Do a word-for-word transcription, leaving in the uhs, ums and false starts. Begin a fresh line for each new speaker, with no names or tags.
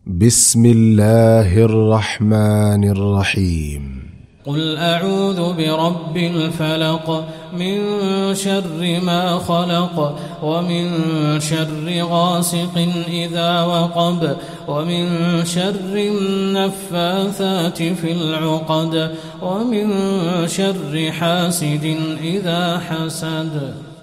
بسم الله الرحمن الرحيم.
قل أعوذ برب الفلق، من شر ما خلق، ومن شر غاسق إذا وقب، ومن شر النفاثات في العقد، ومن شر حاسد إذا حسد.